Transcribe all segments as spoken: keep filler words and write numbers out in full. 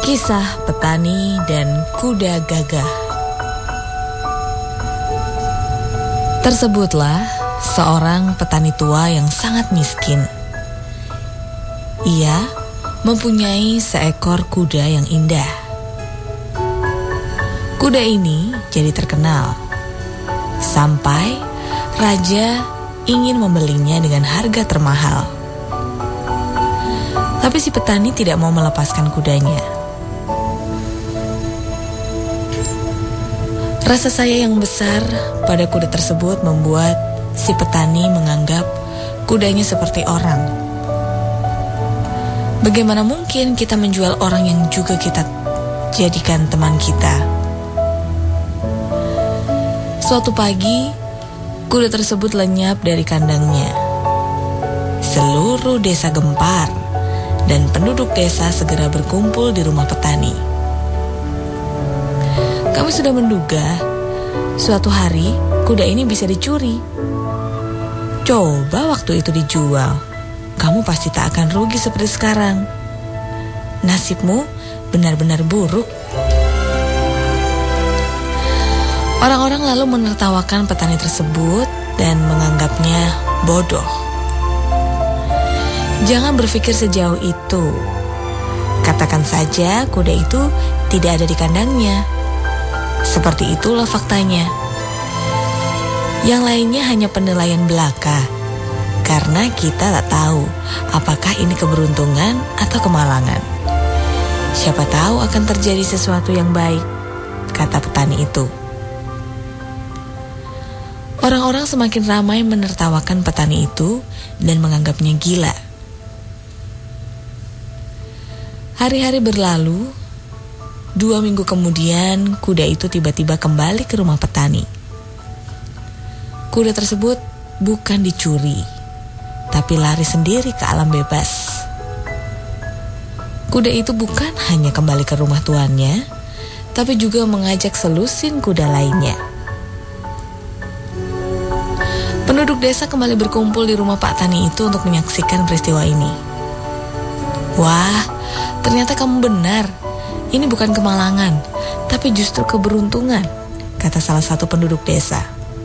Kisah petani dan kuda gagah. Tersebutlah seorang petani tua yang sangat miskin. Ia mempunyai seekor kuda yang indah. Kuda ini jadi terkenal sampai raja ingin membelinya dengan harga termahal. Tapi si petani tidak mau melepaskan kudanya. Rasa sayang yang besar pada kuda tersebut membuat si petani menganggap kudanya seperti orang. Bagaimana mungkin kita menjual orang yang juga kita jadikan teman kita? Suatu pagi, kuda tersebut lenyap dari kandangnya. Seluruh desa gempar dan penduduk desa segera berkumpul di rumah petani. Kami sudah menduga suatu hari kuda ini bisa dicuri. Coba waktu itu dijual, kamu pasti tak akan rugi seperti sekarang. Nasibmu benar-benar buruk. Orang-orang lalu menertawakan petani tersebut dan menganggapnya bodoh. Jangan berpikir sejauh itu. Katakan saja kuda itu tidak ada di kandangnya. Seperti itulah faktanya. Yang lainnya hanya penilaian belaka, karena kita tak tahu apakah ini keberuntungan atau kemalangan. Siapa tahu akan terjadi sesuatu yang baik, kata petani itu. Orang-orang semakin ramai menertawakan petani itu dan menganggapnya gila. Hari-hari berlalu. Dua minggu kemudian, kuda itu tiba-tiba kembali ke rumah petani. Kuda tersebut bukan dicuri, tapi lari sendiri ke alam bebas. Kuda itu bukan hanya kembali ke rumah tuannya, tapi juga mengajak selusin kuda lainnya. Penduduk desa kembali berkumpul di rumah Pak Tani itu untuk menyaksikan peristiwa ini. Wah, ternyata kamu benar. Ini bukan kemalangan, tapi justru keberuntungan, kata salah satu penduduk desa.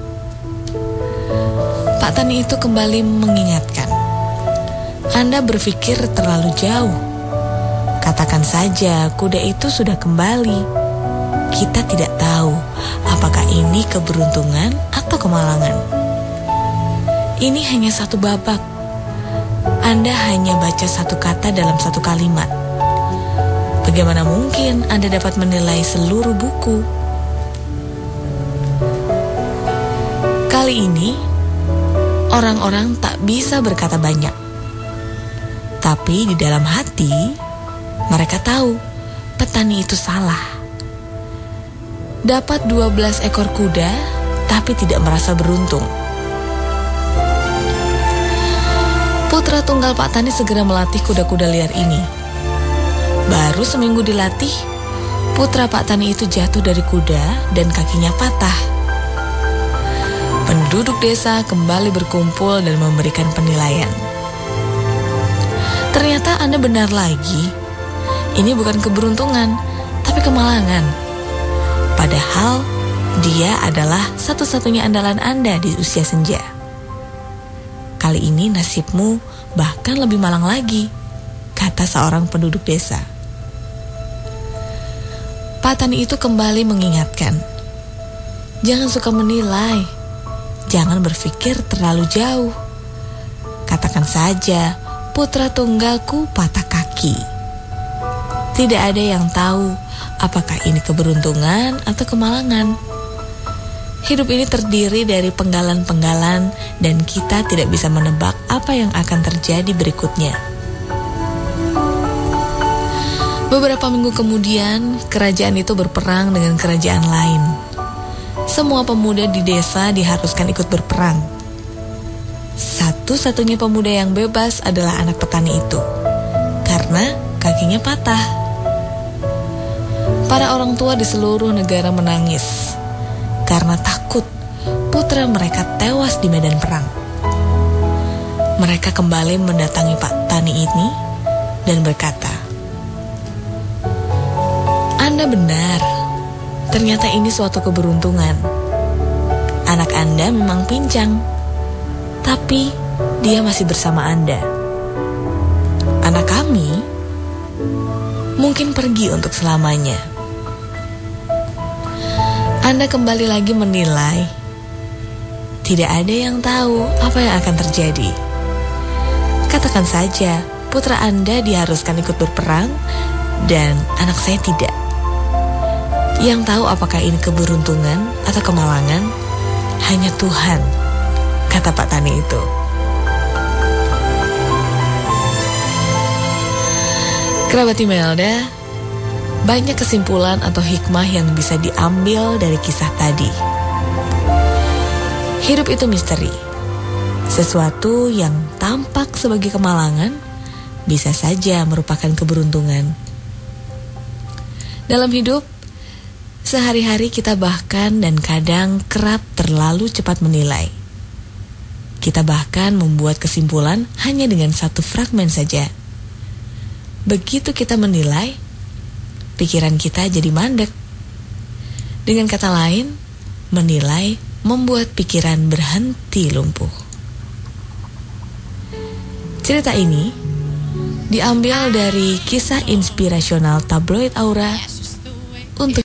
Pak Tani itu kembali mengingatkan, Anda berpikir terlalu jauh. Katakan saja kuda itu sudah kembali. Kita tidak tahu apakah ini keberuntungan atau kemalangan. Ini hanya satu babak. Anda hanya baca satu kata dalam satu kalimat. Bagaimana mungkin Anda dapat menilai seluruh buku? Kali ini, orang-orang tak bisa berkata banyak. Tapi di dalam hati, mereka tahu petani itu salah. Dapat dua belas ekor kuda, tapi tidak merasa beruntung. Putra tunggal Pak Tani segera melatih kuda-kuda liar ini. Baru seminggu dilatih, putra Pak Tani itu jatuh dari kuda dan kakinya patah. Penduduk desa kembali berkumpul dan memberikan penilaian. Ternyata Anda benar lagi. Ini bukan keberuntungan, tapi kemalangan. Padahal dia adalah satu-satunya andalan Anda di usia senja. Kali ini nasibmu bahkan lebih malang lagi, kata seorang penduduk desa. Pak Tani itu kembali mengingatkan, jangan suka menilai, jangan berpikir terlalu jauh. Katakan saja, putra tunggalku patah kaki. Tidak ada yang tahu apakah ini keberuntungan atau kemalangan. Hidup ini terdiri dari penggalan-penggalan dan kita tidak bisa menebak apa yang akan terjadi berikutnya. Beberapa minggu kemudian, kerajaan itu berperang dengan kerajaan lain. Semua pemuda di desa diharuskan ikut berperang. Satu-satunya pemuda yang bebas adalah anak petani itu, karena kakinya patah. Para orang tua di seluruh negara menangis, karena takut putra mereka tewas di medan perang. Mereka kembali mendatangi Pak Tani ini dan berkata, Anda benar. Ternyata ini suatu keberuntungan. Anak Anda memang pincang, tapi dia masih bersama Anda. Anak kami mungkin pergi untuk selamanya. Anda kembali lagi menilai. Tidak ada yang tahu apa yang akan terjadi. Katakan saja, putra Anda diharuskan ikut berperang dan anak saya tidak. Yang tahu apakah ini keberuntungan atau kemalangan hanya Tuhan, kata Pak Tani itu. Kerabat Imelda, banyak kesimpulan atau hikmah yang bisa diambil dari kisah tadi. Hidup itu misteri. Sesuatu yang tampak sebagai kemalangan bisa saja merupakan keberuntungan. Dalam hidup, sehari-hari kita bahkan dan kadang kerap terlalu cepat menilai. Kita bahkan membuat kesimpulan hanya dengan satu fragmen saja. Begitu kita menilai, pikiran kita jadi mandek. Dengan kata lain, menilai membuat pikiran berhenti lumpuh. Cerita ini diambil dari kisah inspirasional tabloid Aura untuk